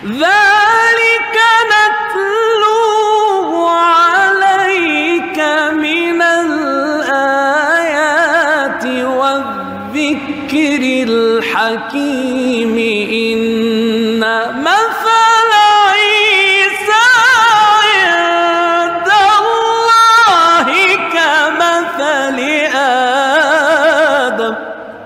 ذلك نتلوه عليك من الآيات والذكر الحكيم إن مثل عيسى عند الله كمثل آدم.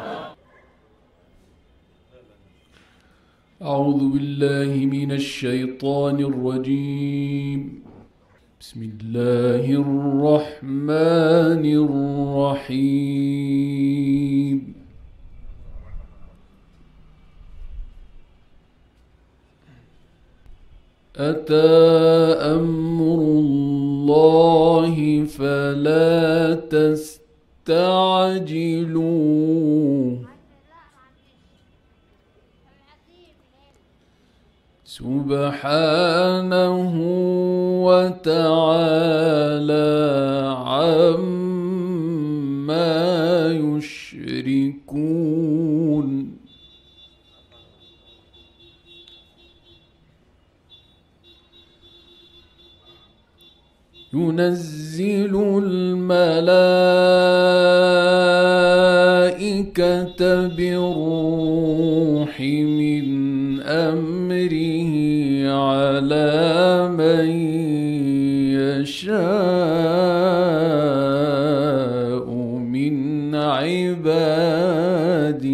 أعوذ بالله من الشيطان الرجيم. بسم الله الرحمن الرحيم. أتى أمر الله فلا تستعجلوه سبحانه وتعالى عما يشركون. ينزل الملائكة بروح من أمره على من يشاء من عباده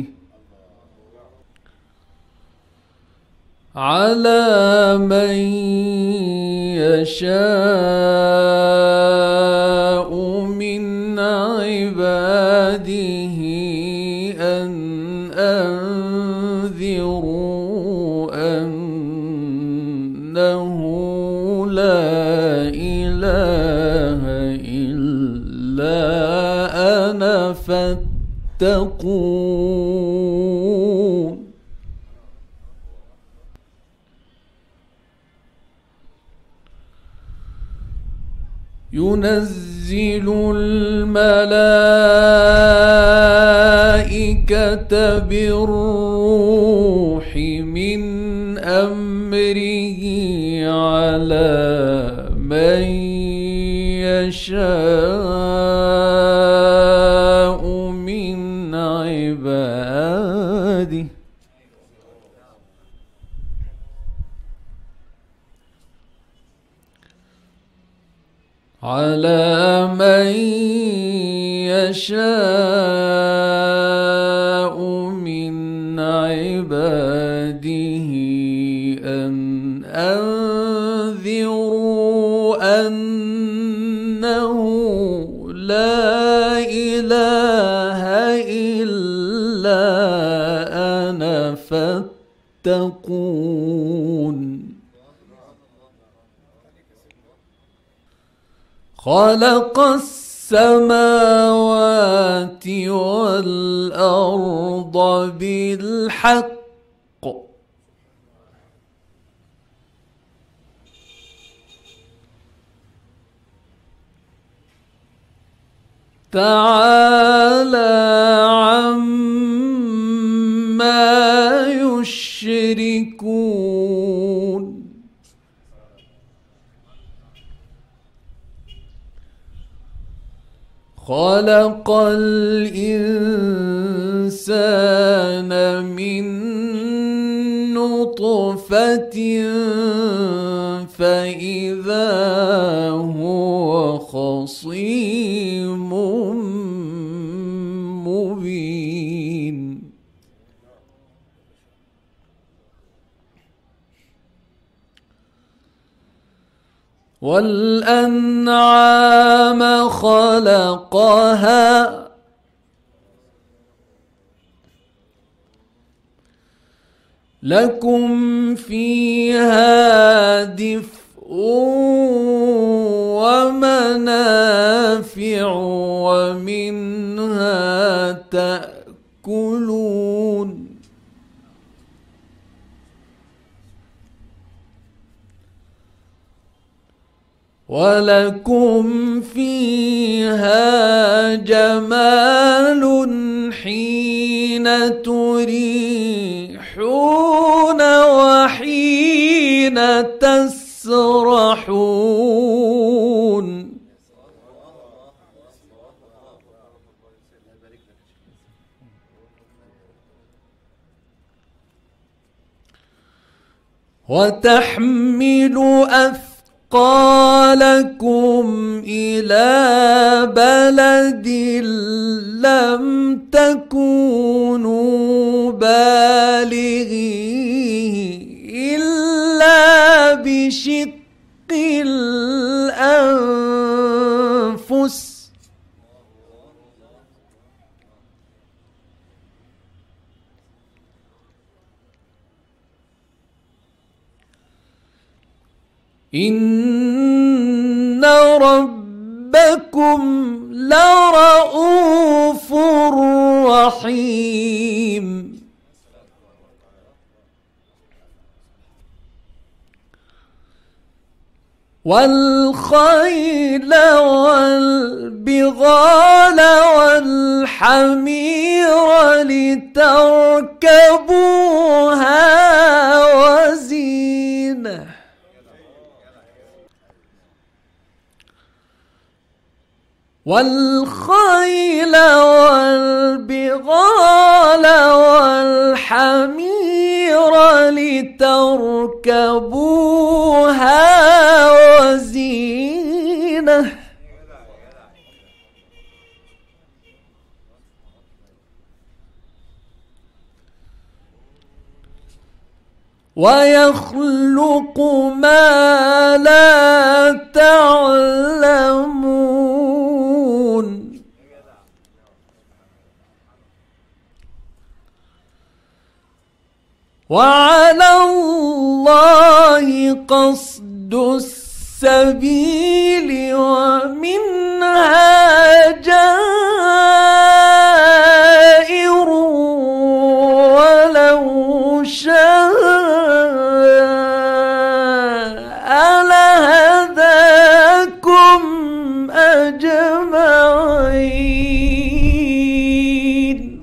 أن أنذروا أنه لا إله إلا أنا فاتقون. ينزل الملائكة بالروح من أمره على من يشاء من عباده أن أنذروا أنه لا إله إلا أنا فاتقون. خلق السماوات والأرض بالحق تعالى عما يشركون. خلق الإنسان من نطفة فإذا هو خصيم مبين. والأنعام خلقها لكم فيها دفء ومنافع ومنها تأكلون. ولكم فيها جمال حين تريحون وحين تسرحون وتحمل أثقالكم إلى بلد لم تكونوا بالغيه إلا بشق الأنفس إن ربكم لرؤوف رحيم والخيل والبغال والحمير لتركبوها وزينة والخيل والبغال والحمير لتركبوها وزينة ويخلق ما لا تعلمون وعلى الله قصد السبيل ومنها جائر ولو شاء لهداكم أجمعين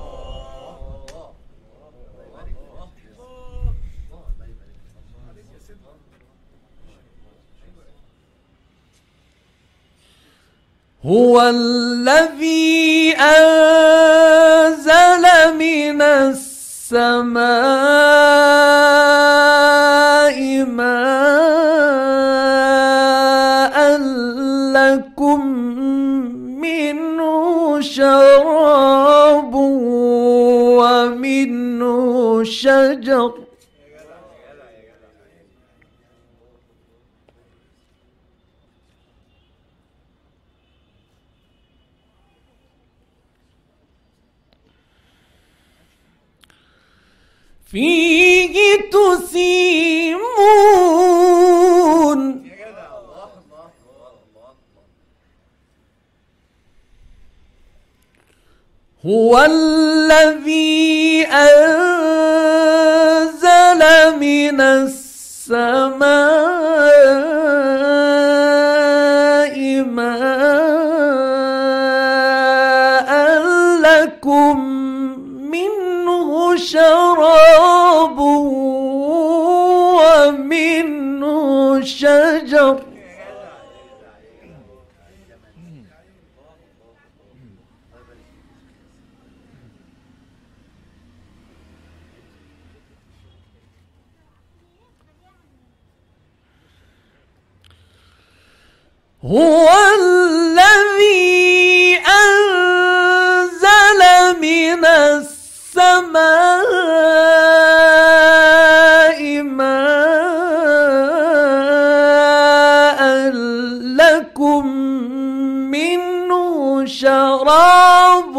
هو الذي أنزل من السماء ماء لكم منه شراب ومنه شجر فيه تسيمون هو الذي أنزل من السماء ماء لكم منه شراب ومنه شجر هو الذي أنزل من السماء ماء لكم منه شراب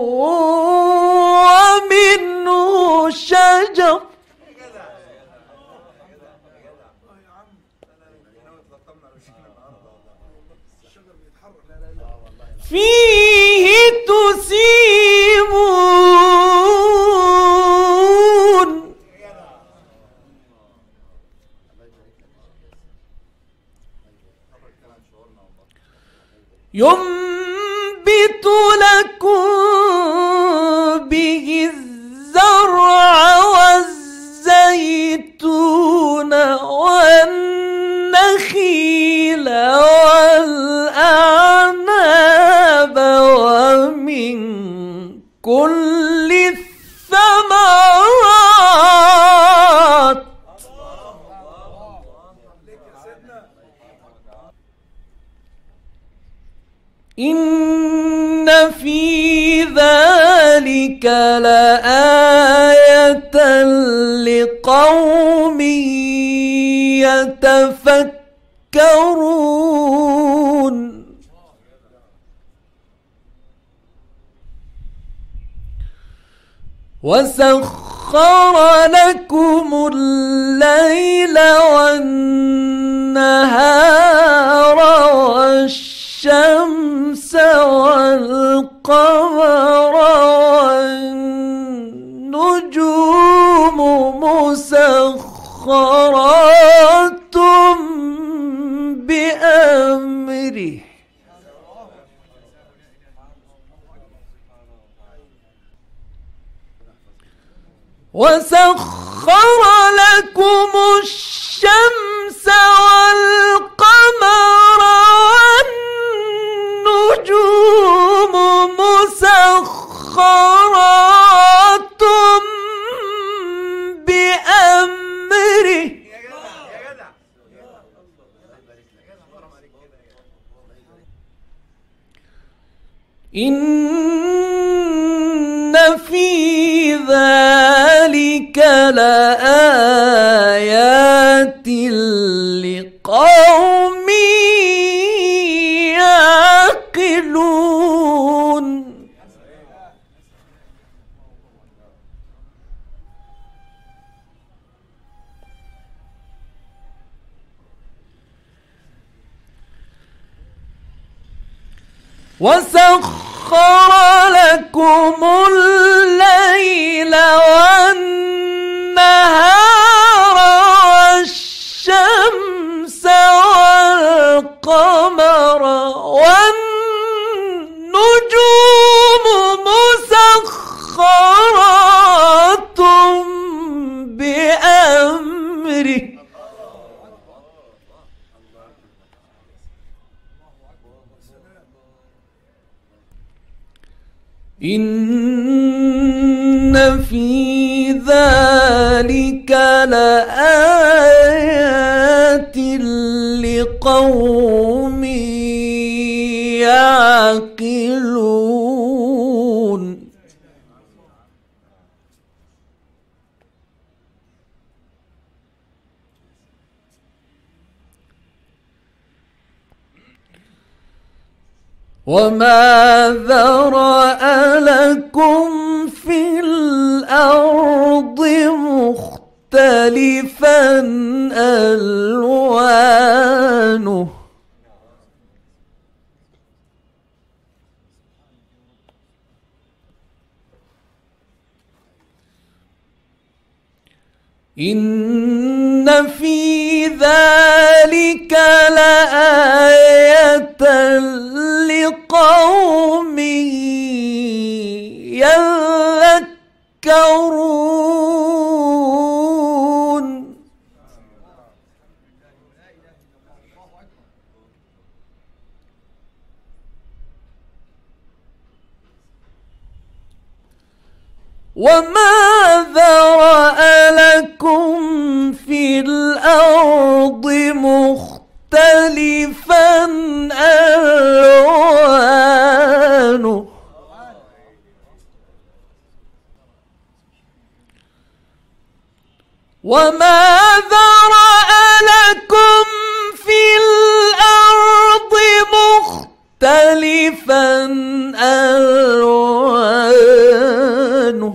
ومنه شجر فيه تسيمون ينبت لكم به الزرع والزيتون والنخيل والأعناب ومن كل الثمرات إن في ذلك لآية لقوم يتفكرون وسخر لكم الليل والنهار والشمس والقمر والنجوم مسخرات بأمره وسخر لكم الشمس والقمر والنجوم مسخرات بأمره إن في ذلك لآيات لقوم يعقلون وسخر لكم الليل والنهار والشمس والقمر والنجوم مسخرات بأمره إن في ذلك لآيات لقوم يعقلون وما ذرأ لكم في الأرض مختلفا ألوانه إن في ذلك لآية لقوم يذكرون وما ذرأ لكم في الأرض مختلفا ألوانه وما ذرأ لكم في الأرض مختلفا ألوانه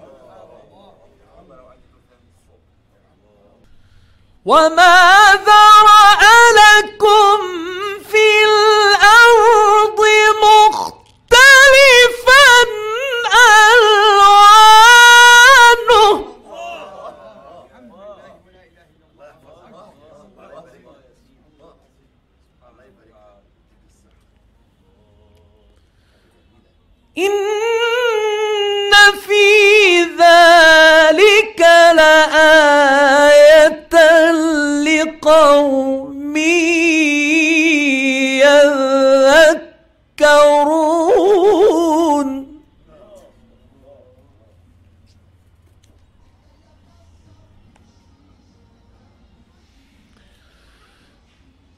وما ذرأ لكم في الأرض مختلفا ألوانه إن في ذلك لآية لقوم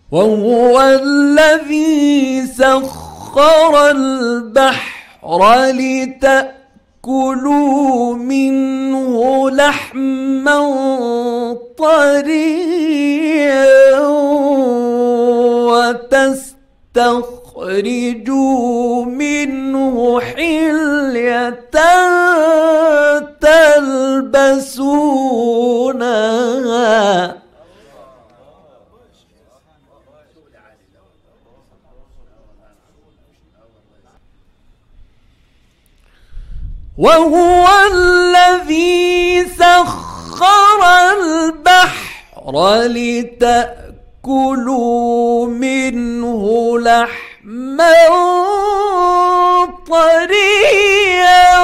وهو الذي سخر البحر لتأكلوا منه لحما طريا وتستخرجوا منه حلية تلبسونها وهو الذي سخر البحر لتأكلوا منه لحما طريا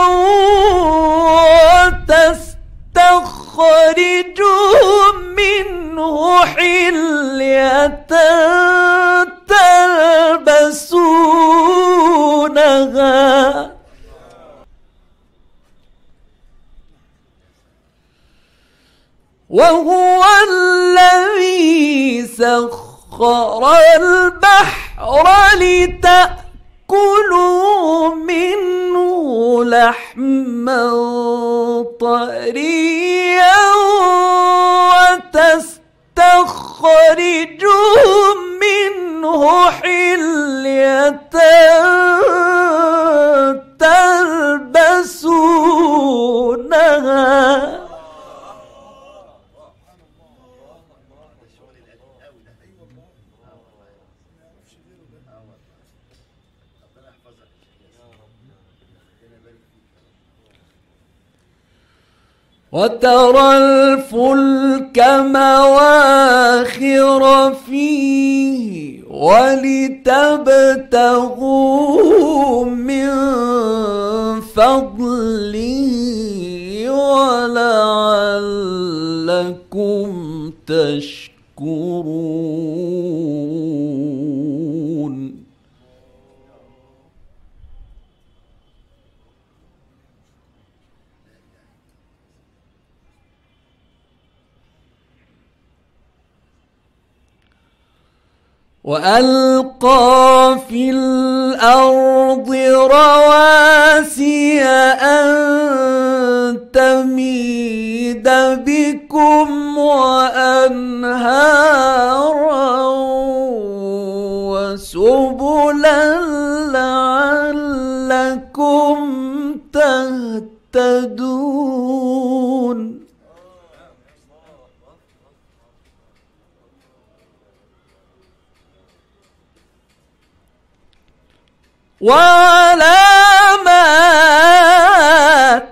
وتستخرجوا منه حلية تلبسونها وهو الذي سخر البحر لتأكلوا منه لحما طريا وتستخرجوا منه حلية تلبسونها وترى الفلك مواخر فيه ولتبتغوا من فضله ولعلكم تشكرون وألقى في الأرض رواسي أن تميد بكم وأنهارا وسبلا لعلكم تهتدون وعلامات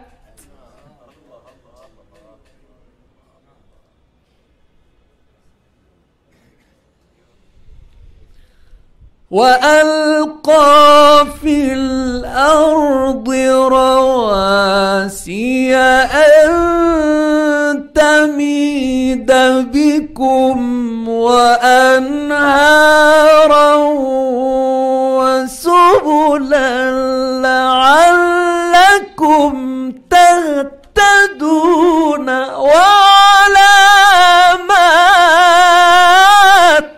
وألقى في الأرض رواسي أن تميد بكم وأنهارا وسبلا لعلكم تهتدون وعلامات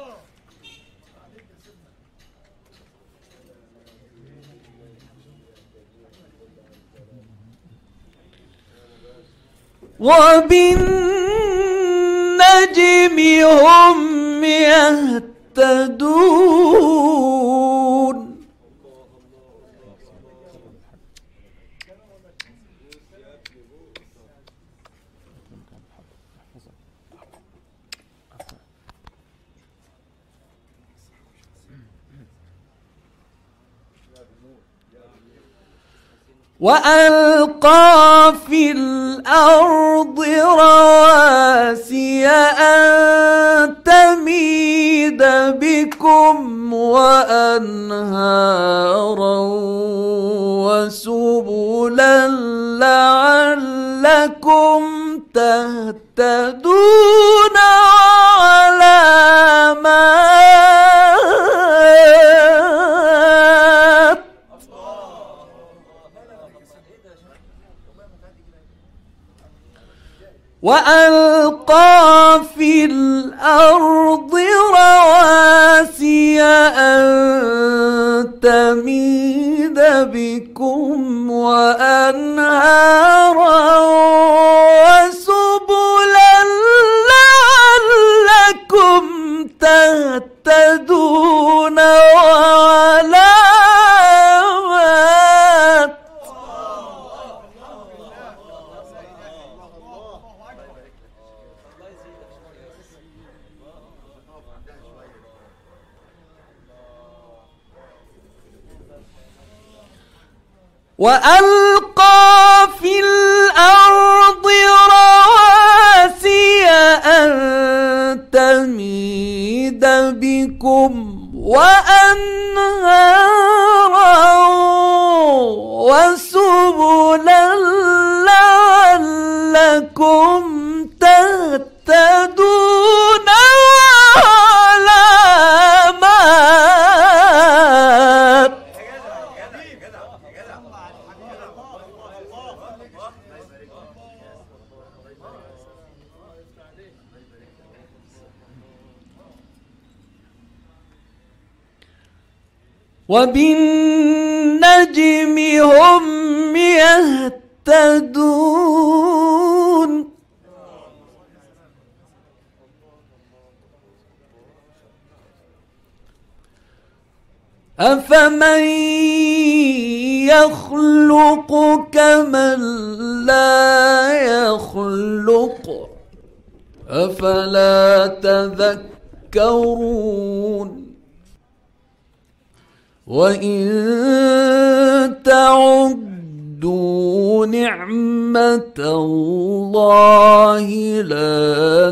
وبالنجم هم يهتدون وألقى في الأرض رواسي أن تميد بكم وأنهارا وسبلا لعلكم تهتدون وعلامات وألقى في الأرض رواسي بكم وأنهارا وسبلا لعلكم تهتدون وعلامات. وألقى في الأرض رواسي أن تميد بكم وأنهارا وسبلا لعلكم تهتدون وعلامات. وبالنجم هم يهتدون. أفمن يخلق كمن لا يخلق أفلا تذكرون. وإن تعدوا نعمة الله لا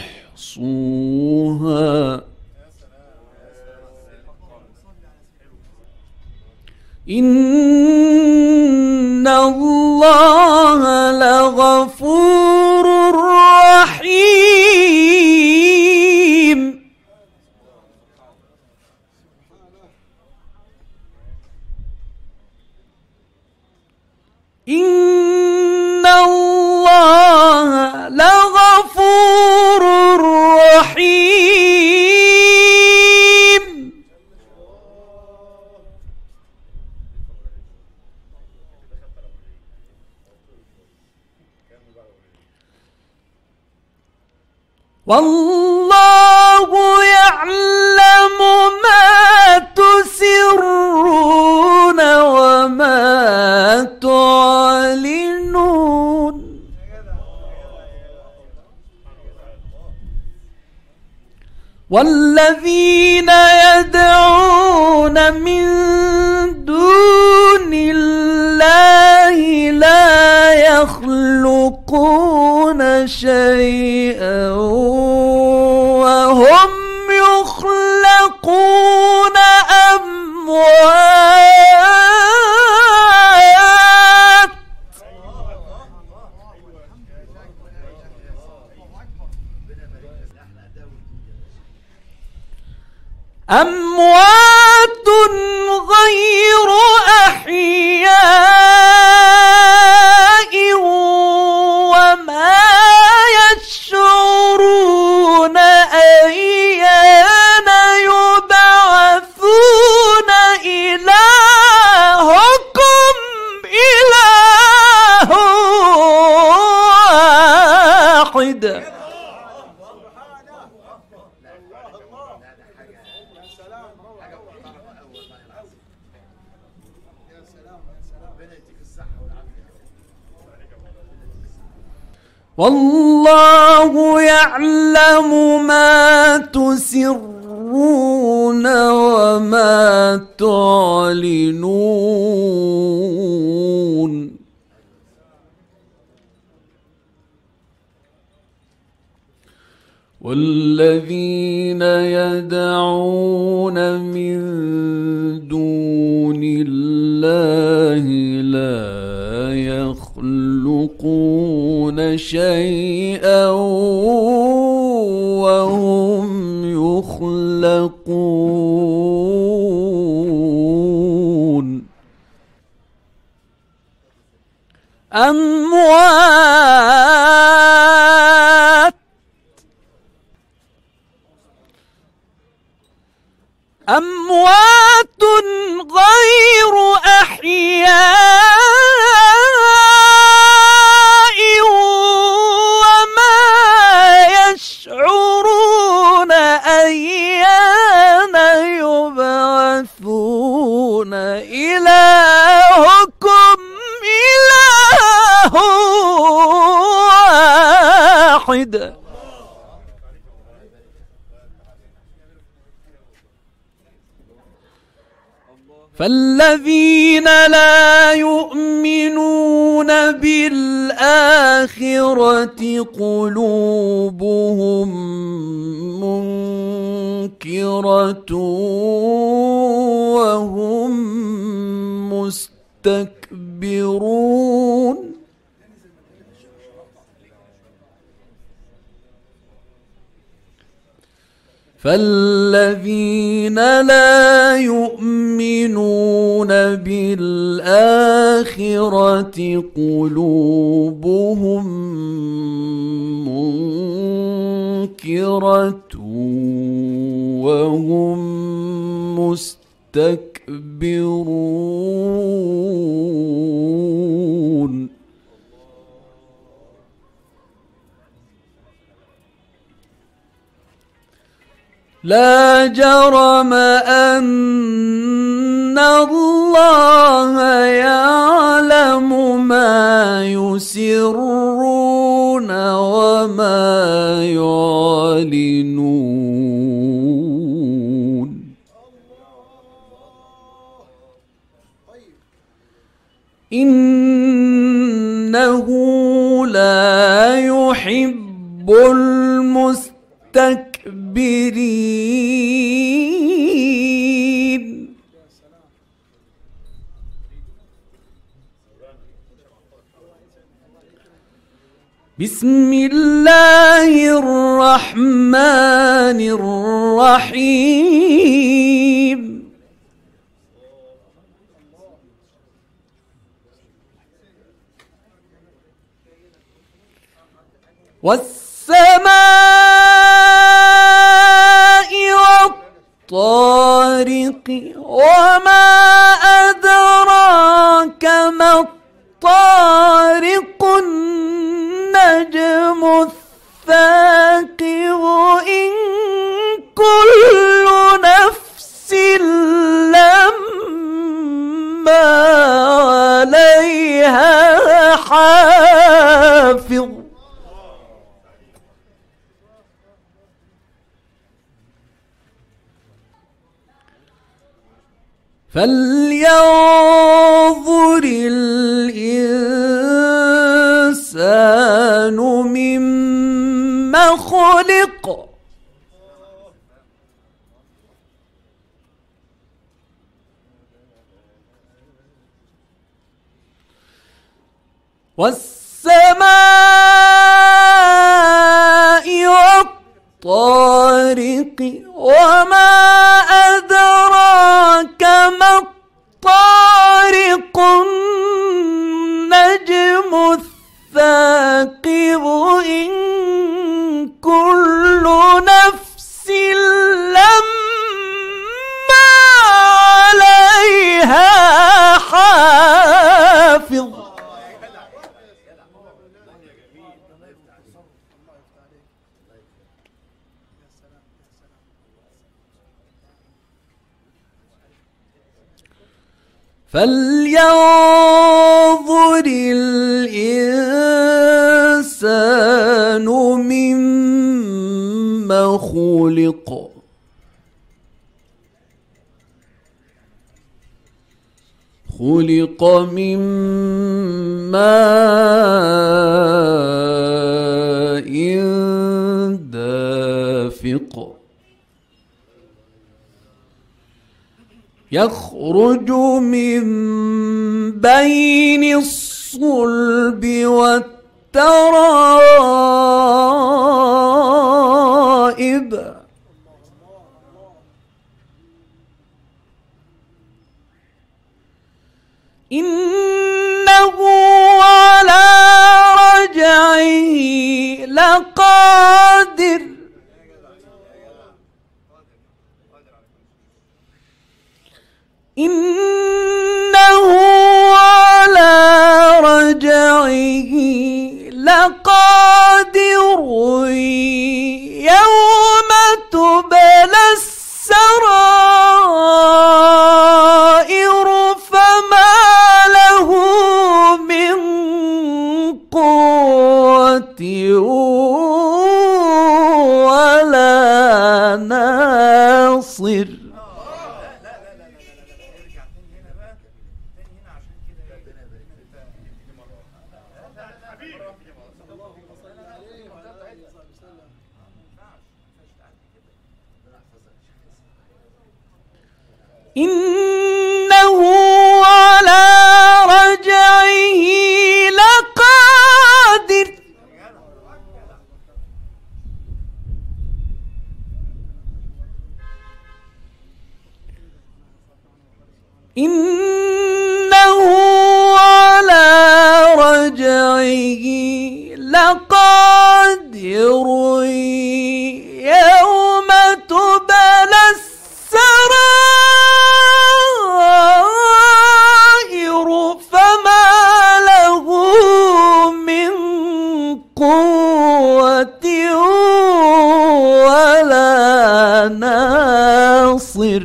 تحصوها إن الله لغفور رحيم. إن الله لغفور رحيم. والله يعلم ما تسرون وما تعلنون. والذين يدعون من دون الله لا يخلقون شيئا وهم يخلقون أموات. أموات غير أحياء وما يشعرون أيان يبعثون. إلهكم إله واحد. والله يعلم ما تسرون وما تعلنون. والذين يدعون من دون الله لا يخلقون شيئا وهم يخلقون. أموات غير أحياء وما يشعرون أيان يبعثون إلهكم إله واحد فالذين لا يؤمنون بالآخرة قلوبهم منكرة وهم مستكبرون فالذين لا يؤمنون بالآخرة قلوبهم منكرة وهم مستكبرون لا جرم أن الله يعلم ما يسرون وما يعلنون إنه لا يحب المستكبرين بسم الله الرحمن الرحيم والسماء والطارق وما أدراك ما الطارق النجم الثاقب إن كل نفس لما عليها حافظ فلينظر الإنسان مما خلق والسماء والطارق وما أدراك ما الطارق النجم الثاقب إن كل نفس لما عليها حافظ فلينظر الإنسان مما خلق خلق من ماء دافق يخرج من بين الصلب والترائب إنه على رجعه لقادر إنه على رجعه لقادر يوم تبلى السرائر فما له من قوة ولا ناصر. إنه على رجعه لقادر إنه على رجعه لقادر يوم تبلى السرائر فما له من قوة ولا ناصر.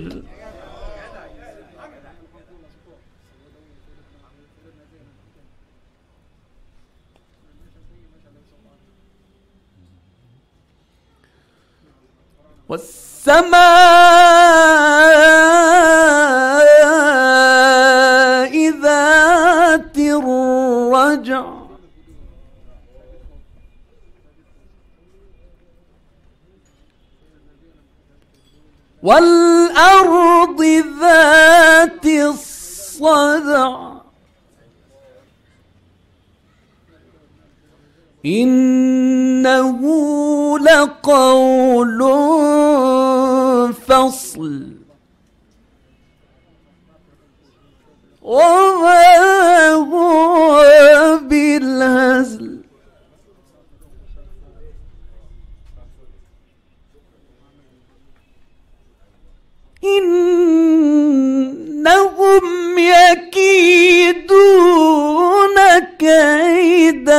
والسماء ذات الرجع والأرض ذات الصدع إنه لقول فصل وما هو بالهزل. إنهم يكيدون كيدا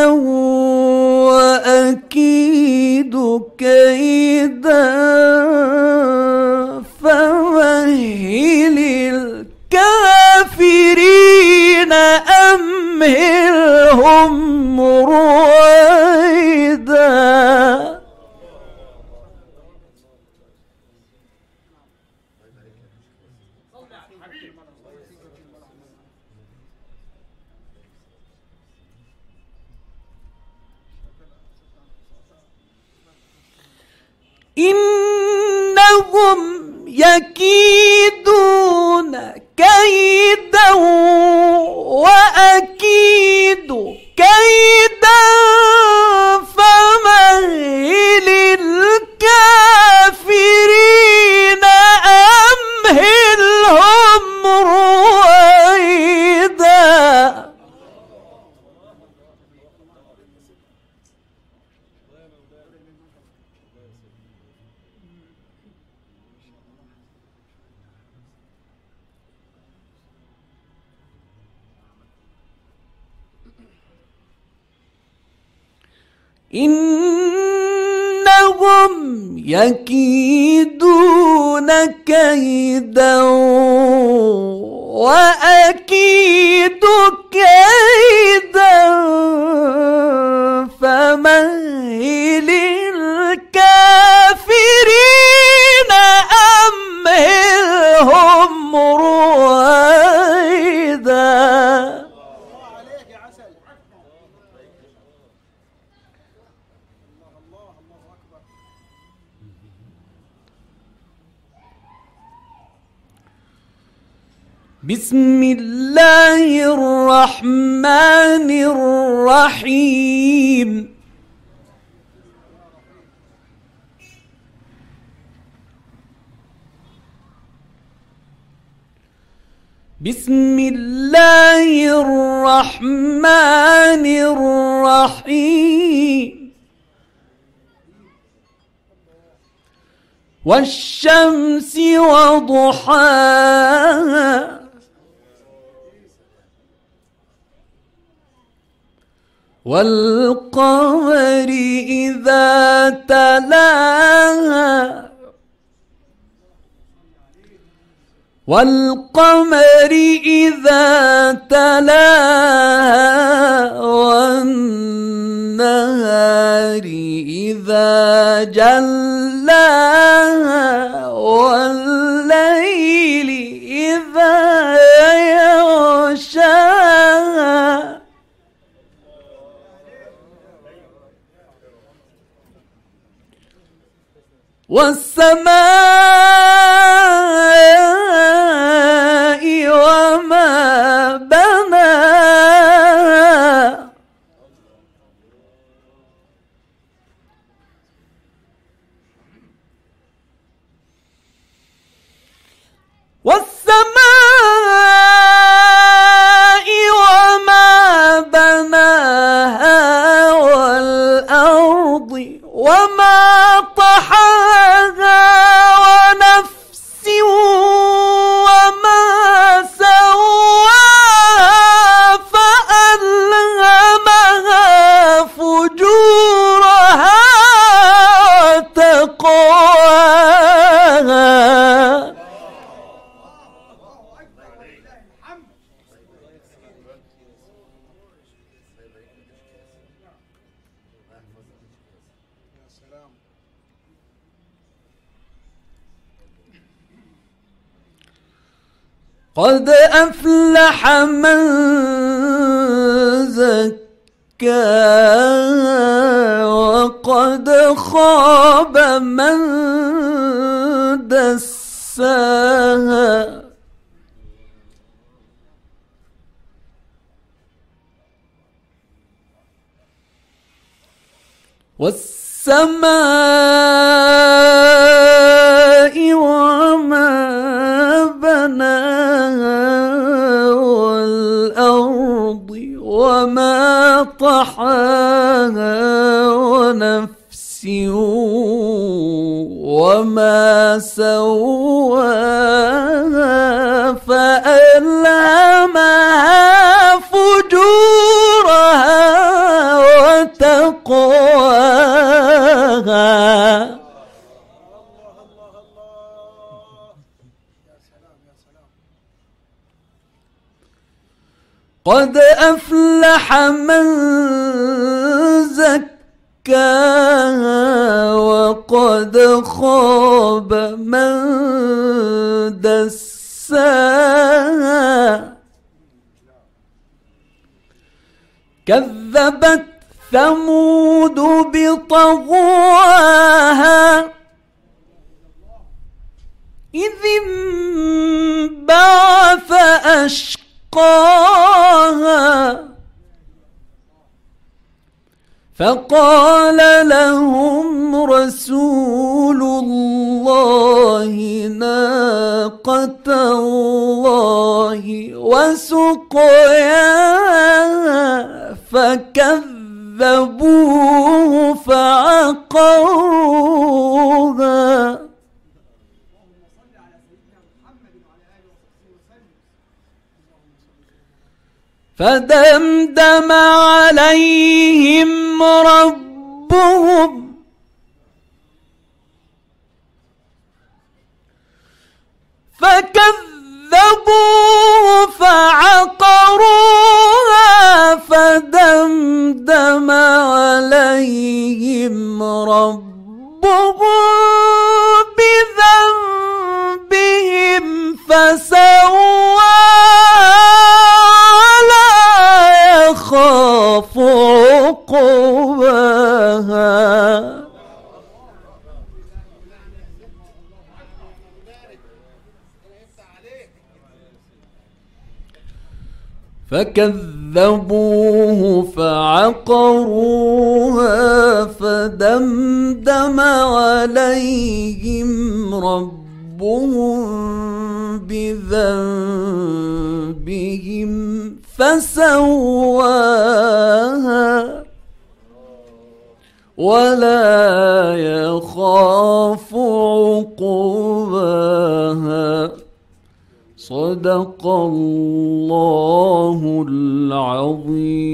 وأكيد كيدا فمهل الكافرين أمهلهم رويدا. إنهم يكيدون كيدا وأكيد كيدا فمهل الكافرين أمهلهم رويدا. إنهم يكيدون كيدا وأكيد كيدا فمهل الكافرين أمهلهم رويدا. بسم الله الرحمن الرحيم. بسم الله الرحمن الرحيم. والشمس وضحاها والقمر إذا تلاها والقمر إذا تلاها والنهار إذا جلاها والليل إذا يغشاها والسماء وما بناها والسماء وما بناها والأرض وما طحاها ونفس وما سواها فألهمها فجورها وتقواها قد أفلح من زكاها وقد خاب من دساها والسماء وما بناها والأرض وما طحاها ونفس وما سواها فألهمها فجورها وتقواها قد أفلح من زكاها وقد خاب من دساها كذبت ثمود بطغواها إذ انبعث أشقاها فقال لهم رسول الله ناقة الله وسقياها فكذبوه فعقروها فدمدم عليهم ربهم فكذبوه فعقروها فدمدم عليهم ربهم بذنبهم فسواها ولا يخاف عقباها فكذبوه فعقروها فدمدم عليهم ربهم بذنبهم فسواها ولا يخاف عقباها صدق الله العظيم.